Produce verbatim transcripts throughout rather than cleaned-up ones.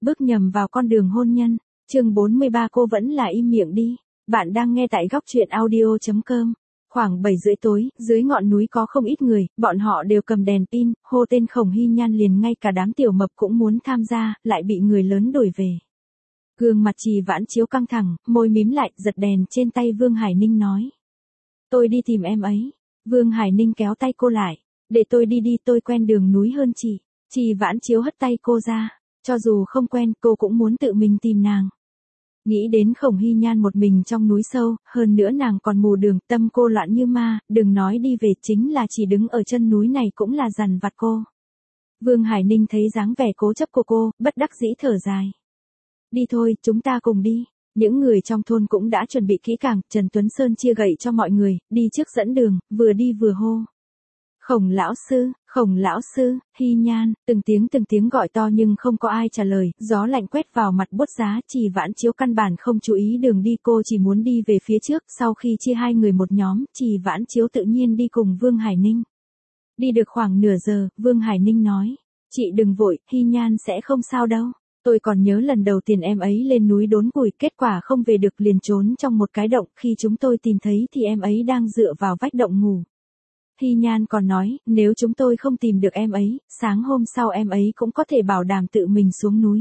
bước nhầm vào con đường hôn nhân. Chương bốn mươi ba cô vẫn là im miệng đi. Bạn đang nghe tại góc truyện audio chấm com. Khoảng bảy rưỡi tối, dưới ngọn núi có không ít người, bọn họ đều cầm đèn pin, hô tên Khổng Hy Nhan liền ngay cả đám tiểu mập cũng muốn tham gia, lại bị người lớn đuổi về. Gương mặt Trì Vãn Chiếu căng thẳng, môi mím lại, giật đèn trên tay Vương Hải Ninh nói. Tôi đi tìm em ấy. Vương Hải Ninh kéo tay cô lại. Để tôi đi đi, tôi quen đường núi hơn chị. Trì Vãn Chiếu hất tay cô ra. Cho dù không quen, cô cũng muốn tự mình tìm nàng. Nghĩ đến Khổng Hy Nhan một mình trong núi sâu, hơn nữa nàng còn mù đường, tâm cô loạn như ma, đừng nói đi về, chính là chỉ đứng ở chân núi này cũng là dằn vặt cô. Vương Hải Ninh thấy dáng vẻ cố chấp của cô, bất đắc dĩ thở dài. Đi thôi, chúng ta cùng đi. Những người trong thôn cũng đã chuẩn bị kỹ càng, Trần Tuấn Sơn chia gậy cho mọi người, đi trước dẫn đường, vừa đi vừa hô. Khổng lão sư, Khổng lão sư, Hy Nhan, từng tiếng từng tiếng gọi to nhưng không có ai trả lời, gió lạnh quét vào mặt buốt giá, Trì Vãn Chiếu căn bản không chú ý đường đi, cô chỉ muốn đi về phía trước, sau khi chia hai người một nhóm, Trì Vãn Chiếu tự nhiên đi cùng Vương Hải Ninh. Đi được khoảng nửa giờ, Vương Hải Ninh nói, chị đừng vội, Hy Nhan sẽ không sao đâu. Tôi còn nhớ lần đầu tiên em ấy lên núi đốn củi, kết quả không về được liền trốn trong một cái động, khi chúng tôi tìm thấy thì em ấy đang dựa vào vách động ngủ. Hy Nhan còn nói, nếu chúng tôi không tìm được em ấy, sáng hôm sau em ấy cũng có thể bảo đảm tự mình xuống núi.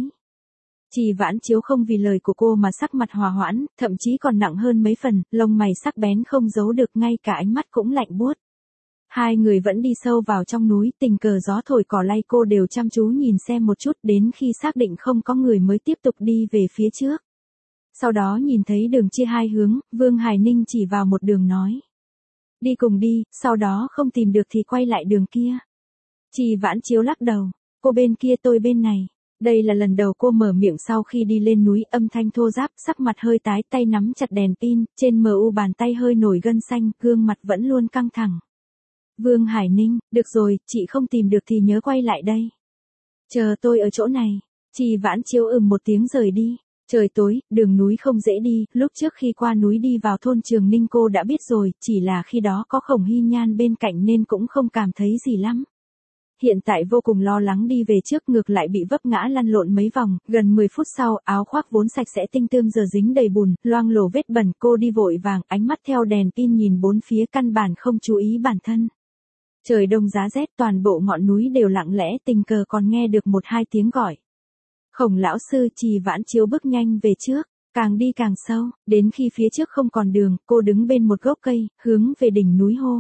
Trì Vãn Chiếu không vì lời của cô mà sắc mặt hòa hoãn, thậm chí còn nặng hơn mấy phần, lông mày sắc bén không giấu được, ngay cả ánh mắt cũng lạnh buốt. Hai người vẫn đi sâu vào trong núi, tình cờ gió thổi cỏ lay, cô đều chăm chú nhìn xem một chút, đến khi xác định không có người mới tiếp tục đi về phía trước. Sau đó nhìn thấy đường chia hai hướng, Vương Hải Ninh chỉ vào một đường nói. Đi cùng đi, sau đó không tìm được thì quay lại đường kia. Trì Vãn Chiếu lắc đầu, cô bên kia tôi bên này. Đây là lần đầu cô mở miệng sau khi đi lên núi, âm thanh thô ráp, sắc mặt hơi tái, tay nắm chặt đèn pin, trên mờ u bàn tay hơi nổi gân xanh, gương mặt vẫn luôn căng thẳng. Vương Hải Ninh, được rồi, chị không tìm được thì nhớ quay lại đây. Chờ tôi ở chỗ này. Trì Vãn Chiếu ừm một tiếng rời đi. Trời tối, đường núi không dễ đi, lúc trước khi qua núi đi vào thôn Trường Ninh cô đã biết rồi, chỉ là khi đó có Khổng Hy Nhan bên cạnh nên cũng không cảm thấy gì lắm. Hiện tại vô cùng lo lắng đi về trước, ngược lại bị vấp ngã lăn lộn mấy vòng, gần mười phút sau, áo khoác vốn sạch sẽ tinh tươm giờ dính đầy bùn, loang lổ vết bẩn, cô đi vội vàng, ánh mắt theo đèn pin nhìn bốn phía, căn bản không chú ý bản thân. Trời đông giá rét, toàn bộ ngọn núi đều lặng lẽ, tình cờ còn nghe được một hai tiếng gọi. Khổng lão sư. Trì Vãn Chiếu bước nhanh về trước, càng đi càng sâu, đến khi phía trước không còn đường, cô đứng bên một gốc cây, hướng về đỉnh núi hô.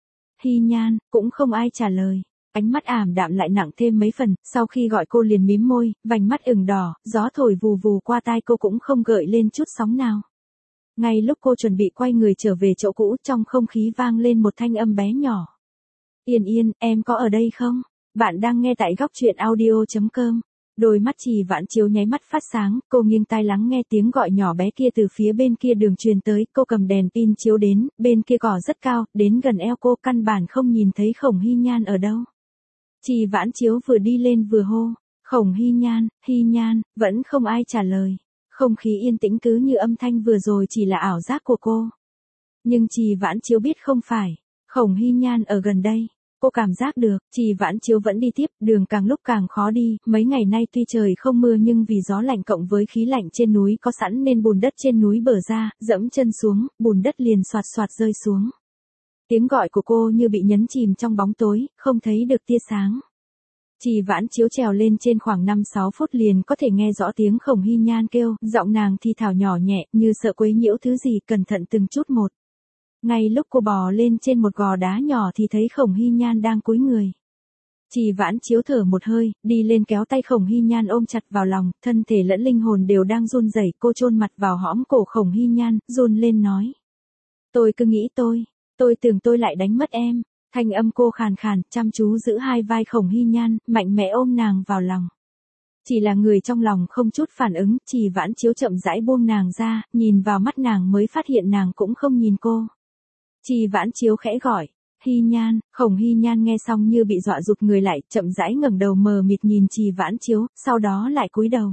Hy Nhan, cũng không ai trả lời. Ánh mắt ảm đạm lại nặng thêm mấy phần, sau khi gọi cô liền mím môi, vành mắt ửng đỏ, gió thổi vù vù qua tai cô cũng không gợi lên chút sóng nào. Ngay lúc cô chuẩn bị quay người trở về chỗ cũ, trong không khí vang lên một thanh âm bé nhỏ. Yên Yên, em có ở đây không? Bạn đang nghe tại góc truyện audio chấm com. Đôi mắt Trì Vãn Chiếu nháy mắt phát sáng, cô nghiêng tai lắng nghe tiếng gọi nhỏ bé kia từ phía bên kia đường truyền tới, cô cầm đèn pin chiếu đến, bên kia cỏ rất cao, đến gần eo cô, căn bản không nhìn thấy Khổng Hy Nhan ở đâu. Trì Vãn Chiếu vừa đi lên vừa hô, Khổng Hy Nhan, Hy Nhan, vẫn không ai trả lời. Không khí yên tĩnh cứ như âm thanh vừa rồi chỉ là ảo giác của cô. Nhưng Trì Vãn Chiếu biết không phải, Khổng Hy Nhan ở gần đây. Cô cảm giác được, Trì Vãn Chiếu vẫn đi tiếp, đường càng lúc càng khó đi, mấy ngày nay tuy trời không mưa nhưng vì gió lạnh cộng với khí lạnh trên núi có sẵn nên bùn đất trên núi bở ra, dẫm chân xuống, bùn đất liền xoạt xoạt rơi xuống. Tiếng gọi của cô như bị nhấn chìm trong bóng tối, không thấy được tia sáng. Trì Vãn Chiếu trèo lên trên khoảng năm sáu phút liền có thể nghe rõ tiếng Khổng Hy Nhan kêu, giọng nàng thì thào nhỏ nhẹ, như sợ quấy nhiễu thứ gì, cẩn thận từng chút một. Ngay lúc cô bò lên trên một gò đá nhỏ thì thấy Khổng Hy Nhan đang cúi người. Trì Vãn Chiếu thở một hơi, đi lên kéo tay Khổng Hy Nhan ôm chặt vào lòng, thân thể lẫn linh hồn đều đang run rẩy, cô chôn mặt vào hõm cổ Khổng Hy Nhan, run lên nói. Tôi cứ nghĩ tôi, tôi tưởng tôi lại đánh mất em. Thanh âm cô khàn khàn, chăm chú giữ hai vai Khổng Hy Nhan, mạnh mẽ ôm nàng vào lòng. Chỉ là người trong lòng không chút phản ứng, Trì Vãn Chiếu chậm rãi buông nàng ra, nhìn vào mắt nàng mới phát hiện nàng cũng không nhìn cô. Trì Vãn Chiếu khẽ gọi, Hy Nhan. Khổng Hy Nhan nghe xong như bị dọa rụt người lại, chậm rãi ngẩng đầu mờ mịt nhìn Trì Vãn Chiếu, sau đó lại cúi đầu.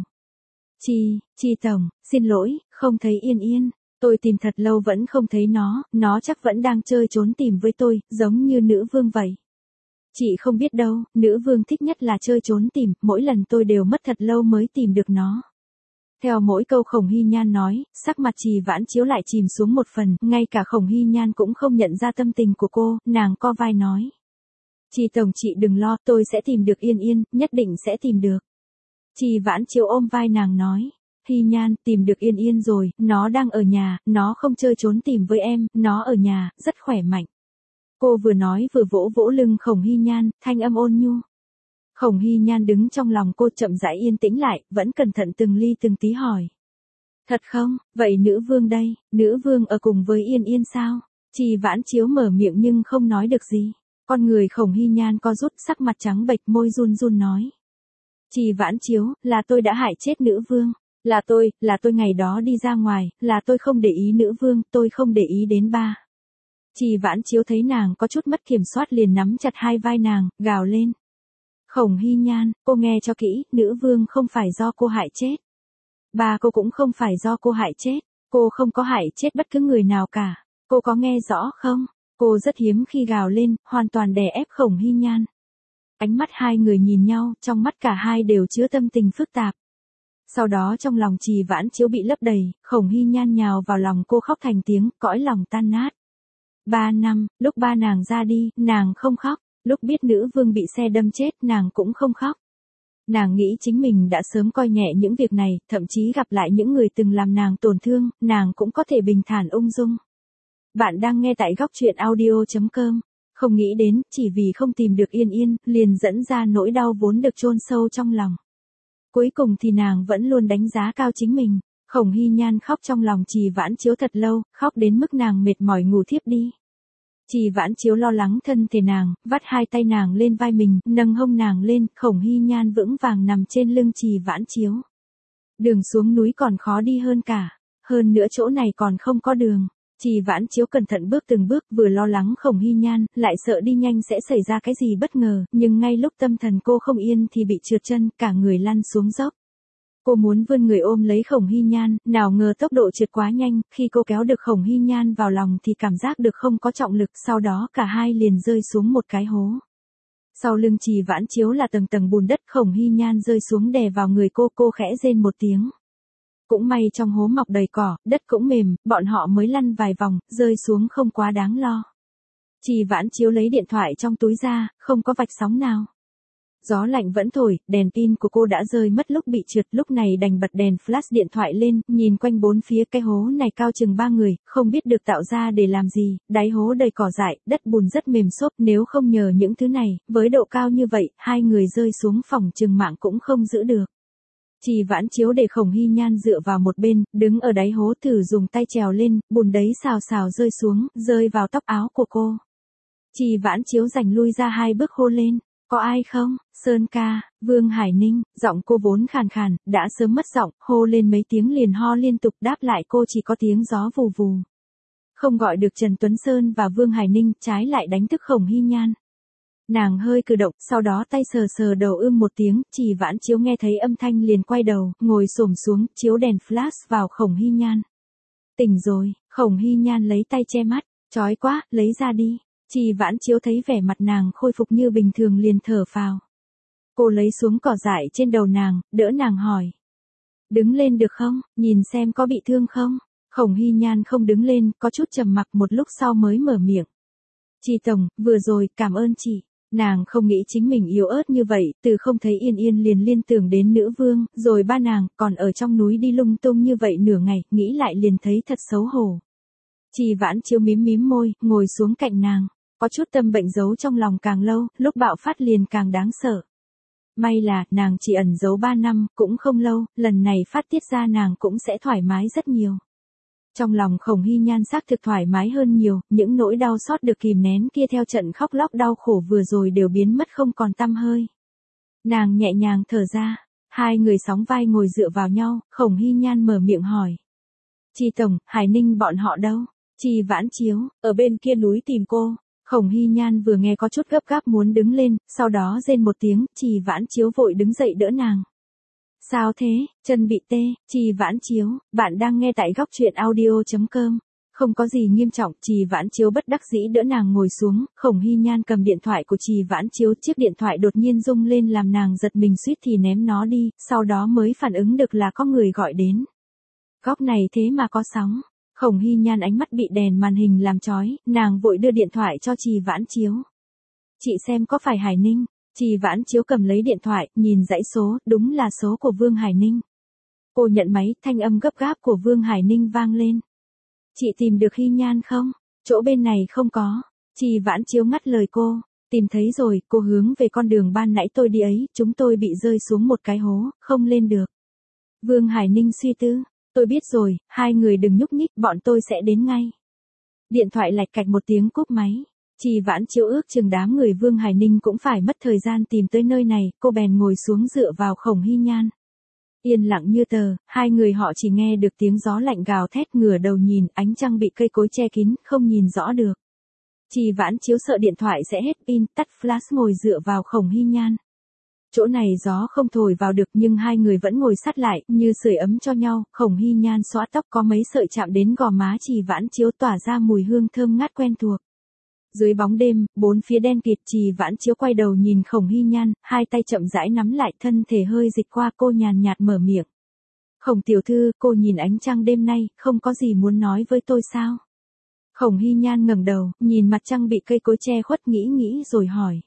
Trì, Trì tổng, xin lỗi, không thấy Yên Yên, tôi tìm thật lâu vẫn không thấy nó, nó chắc vẫn đang chơi trốn tìm với tôi, giống như nữ vương vậy. Chị không biết đâu, nữ vương thích nhất là chơi trốn tìm, mỗi lần tôi đều mất thật lâu mới tìm được nó. Theo mỗi câu Khổng Hy Nhan nói, sắc mặt Trì Vãn Chiếu lại chìm xuống một phần, ngay cả Khổng Hy Nhan cũng không nhận ra tâm tình của cô, nàng co vai nói. Trì tổng chị đừng lo, tôi sẽ tìm được Yên Yên, nhất định sẽ tìm được. Trì Vãn Chiếu ôm vai nàng nói. Hy Nhan, tìm được Yên Yên rồi, nó đang ở nhà, nó không chơi trốn tìm với em, nó ở nhà, rất khỏe mạnh. Cô vừa nói vừa vỗ vỗ lưng Khổng Hy Nhan, thanh âm ôn nhu. Khổng Hy Nhan đứng trong lòng cô chậm rãi yên tĩnh lại, vẫn cẩn thận từng ly từng tí hỏi. Thật không, vậy nữ vương đây, nữ vương ở cùng với Yên Yên sao? Trì Vãn Chiếu mở miệng nhưng không nói được gì. Con người Khổng Hy Nhan co rút, sắc mặt trắng bệch, môi run run nói. Trì Vãn Chiếu, là tôi đã hại chết nữ vương. Là tôi, là tôi ngày đó đi ra ngoài, là tôi không để ý nữ vương, tôi không để ý đến ba. Trì Vãn Chiếu thấy nàng có chút mất kiểm soát liền nắm chặt hai vai nàng, gào lên. Khổng Hy Nhan, cô nghe cho kỹ, nữ vương không phải do cô hại chết. Ba cô cũng không phải do cô hại chết, cô không có hại chết bất cứ người nào cả. Cô có nghe rõ không? Cô rất hiếm khi gào lên, hoàn toàn đè ép Khổng Hy Nhan. Ánh mắt hai người nhìn nhau, trong mắt cả hai đều chứa tâm tình phức tạp. Sau đó trong lòng Trì Vãn Chiếu bị lấp đầy, Khổng Hy Nhan nhào vào lòng cô khóc thành tiếng, cõi lòng tan nát. Ba năm, lúc ba nàng ra đi, nàng không khóc, lúc biết nữ vương bị xe đâm chết, nàng cũng không khóc. Nàng nghĩ chính mình đã sớm coi nhẹ những việc này, thậm chí gặp lại những người từng làm nàng tổn thương, nàng cũng có thể bình thản ung dung. Bạn đang nghe tại góc truyện audio chấm com. Không nghĩ đến, chỉ vì không tìm được Yên Yên, liền dẫn ra nỗi đau vốn được chôn sâu trong lòng. Cuối cùng thì nàng vẫn luôn đánh giá cao chính mình. Khổng Hy Nhan khóc trong lòng Trì Vãn Chiếu thật lâu, khóc đến mức nàng mệt mỏi ngủ thiếp đi. Trì Vãn Chiếu lo lắng thân thể nàng, vắt hai tay nàng lên vai mình, nâng hông nàng lên, Khổng Hy Nhan vững vàng nằm trên lưng Trì Vãn Chiếu. Đường xuống núi còn khó đi hơn cả, hơn nữa chỗ này còn không có đường. Trì Vãn Chiếu cẩn thận bước từng bước, vừa lo lắng Khổng Hy Nhan, lại sợ đi nhanh sẽ xảy ra cái gì bất ngờ, nhưng ngay lúc tâm thần cô không yên thì bị trượt chân, cả người lăn xuống dốc. Cô muốn vươn người ôm lấy Khổng Hy Nhan, nào ngờ tốc độ trượt quá nhanh, khi cô kéo được Khổng Hy Nhan vào lòng thì cảm giác được không có trọng lực, sau đó cả hai liền rơi xuống một cái hố. Sau lưng Trì Vãn Chiếu là tầng tầng bùn đất, Khổng Hy Nhan rơi xuống đè vào người cô, cô khẽ rên một tiếng. Cũng may trong hố mọc đầy cỏ, đất cũng mềm, bọn họ mới lăn vài vòng, rơi xuống không quá đáng lo. Trì Vãn Chiếu lấy điện thoại trong túi ra, không có vạch sóng nào. Gió lạnh vẫn thổi, đèn pin của cô đã rơi mất lúc bị trượt, lúc này đành bật đèn flash điện thoại lên, nhìn quanh bốn phía cái hố này cao chừng ba người, không biết được tạo ra để làm gì, đáy hố đầy cỏ dại, đất bùn rất mềm xốp, nếu không nhờ những thứ này, với độ cao như vậy, hai người rơi xuống phòng chừng mạng cũng không giữ được. Trì Vãn Chiếu để Khổng Hy Nhan dựa vào một bên, đứng ở đáy hố thử dùng tay trèo lên, bùn đấy xào xào rơi xuống, rơi vào tóc áo của cô. Trì Vãn Chiếu giành lui ra hai bước hô lên, có ai không? Sơn ca, Vương Hải Ninh, giọng cô vốn khàn khàn, đã sớm mất giọng, hô lên mấy tiếng liền ho liên tục, đáp lại cô chỉ có tiếng gió vù vù. Không gọi được Trần Tuấn Sơn và Vương Hải Ninh, trái lại đánh thức Khổng Hy Nhan. Nàng hơi cử động, sau đó tay sờ sờ đầu ưm một tiếng, Trì Vãn Chiếu nghe thấy âm thanh liền quay đầu, ngồi xổm xuống, chiếu đèn flash vào Khổng Hy Nhan. Tỉnh rồi, Khổng Hy Nhan lấy tay che mắt, chói quá, lấy ra đi. Trì Vãn Chiếu thấy vẻ mặt nàng khôi phục như bình thường liền thở phào. Cô lấy xuống cỏ dại trên đầu nàng, đỡ nàng hỏi. Đứng lên được không, nhìn xem có bị thương không? Khổng Hy Nhan không đứng lên, có chút trầm mặc, một lúc sau mới mở miệng. Trì tổng, vừa rồi, cảm ơn chị. Nàng không nghĩ chính mình yếu ớt như vậy, từ không thấy Yên Yên liền liên tưởng đến nữ vương, rồi ba nàng, còn ở trong núi đi lung tung như vậy nửa ngày, nghĩ lại liền thấy thật xấu hổ. Trì Vãn Chiếu mím mím môi, ngồi xuống cạnh nàng, có chút tâm bệnh giấu trong lòng càng lâu, lúc bạo phát liền càng đáng sợ. May là, nàng chỉ ẩn giấu ba năm, cũng không lâu, lần này phát tiết ra nàng cũng sẽ thoải mái rất nhiều. Trong lòng Khổng Hy Nhan xác thực thoải mái hơn nhiều, những nỗi đau xót được kìm nén kia theo trận khóc lóc đau khổ vừa rồi đều biến mất không còn tăm hơi. Nàng nhẹ nhàng thở ra, hai người sóng vai ngồi dựa vào nhau, Khổng Hy Nhan mở miệng hỏi. Trì tổng, Hải Ninh bọn họ đâu? Trì Vãn Chiếu, ở bên kia núi tìm cô. Khổng Hy Nhan vừa nghe có chút gấp gáp muốn đứng lên, sau đó rên một tiếng, Trì Vãn Chiếu vội đứng dậy đỡ nàng. Sao thế, chân bị tê, Trì Vãn Chiếu, bạn đang nghe tại góc truyện audio chấm com. Không có gì nghiêm trọng, Trì Vãn Chiếu bất đắc dĩ đỡ nàng ngồi xuống, Khổng Hy Nhan cầm điện thoại của Trì Vãn Chiếu, chiếc điện thoại đột nhiên rung lên làm nàng giật mình suýt thì ném nó đi, sau đó mới phản ứng được là có người gọi đến. Góc này thế mà có sóng. Khổng Hy Nhan ánh mắt bị đèn màn hình làm chói, nàng vội đưa điện thoại cho Trì Vãn Chiếu. Chị xem có phải Hải Ninh? Trì Vãn Chiếu cầm lấy điện thoại, nhìn dãy số, đúng là số của Vương Hải Ninh. Cô nhận máy, thanh âm gấp gáp của Vương Hải Ninh vang lên. Chị tìm được Hy Nhan không? Chỗ bên này không có. Trì Vãn Chiếu ngắt lời cô. Tìm thấy rồi, cô hướng về con đường ban nãy tôi đi ấy, chúng tôi bị rơi xuống một cái hố, không lên được. Vương Hải Ninh suy tư. Tôi biết rồi, hai người đừng nhúc nhích, bọn tôi sẽ đến ngay. Điện thoại lạch cạch một tiếng cúp máy. Trì Vãn Chiếu ước chừng đám người Vương Hải Ninh cũng phải mất thời gian tìm tới nơi này, cô bèn ngồi xuống dựa vào Khổng Hy Nhan. Yên lặng như tờ, hai người họ chỉ nghe được tiếng gió lạnh gào thét, ngửa đầu nhìn, ánh trăng bị cây cối che kín, không nhìn rõ được. Trì Vãn Chiếu sợ điện thoại sẽ hết pin, tắt flash ngồi dựa vào Khổng Hy Nhan. Chỗ này gió không thổi vào được nhưng hai người vẫn ngồi sát lại, như sưởi ấm cho nhau, Khổng Hy Nhan xõa tóc có mấy sợi chạm đến gò má Trì Vãn Chiếu tỏa ra mùi hương thơm ngát quen thuộc. Dưới bóng đêm, bốn phía đen kịt, Trì Vãn Chiếu quay đầu nhìn Khổng Hy Nhan, hai tay chậm rãi nắm lại, thân thể hơi dịch qua, cô nhàn nhạt mở miệng. Khổng tiểu thư, cô nhìn ánh trăng đêm nay, không có gì muốn nói với tôi sao? Khổng Hy Nhan ngẩng đầu, nhìn mặt trăng bị cây cối che khuất, nghĩ nghĩ rồi hỏi.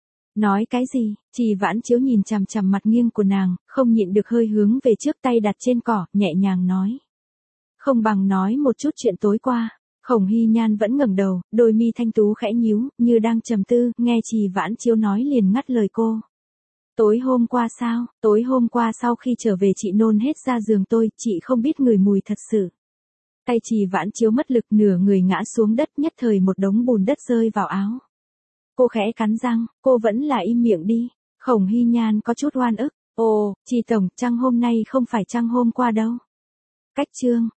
Nói cái gì? Trì Vãn Chiếu nhìn chằm chằm mặt nghiêng của nàng, không nhịn được hơi hướng về trước, tay đặt trên cỏ, nhẹ nhàng nói. Không bằng nói một chút chuyện tối qua. Khổng Hy Nhan vẫn ngẩng đầu, đôi mi thanh tú khẽ nhíu, như đang trầm tư, nghe Trì Vãn Chiếu nói liền ngắt lời cô. Tối hôm qua sao? Tối hôm qua sau khi trở về chị nôn hết ra giường tôi, chị không biết ngửi mùi thật sự. Tay Trì Vãn Chiếu mất lực, nửa người ngã xuống đất, nhất thời một đống bùn đất rơi vào áo. Cô khẽ cắn răng, cô vẫn là im miệng đi. Khổng Hy Nhan có chút oan ức. Ồ, Trì tổng, trăng hôm nay không phải trăng hôm qua đâu. Cách chương.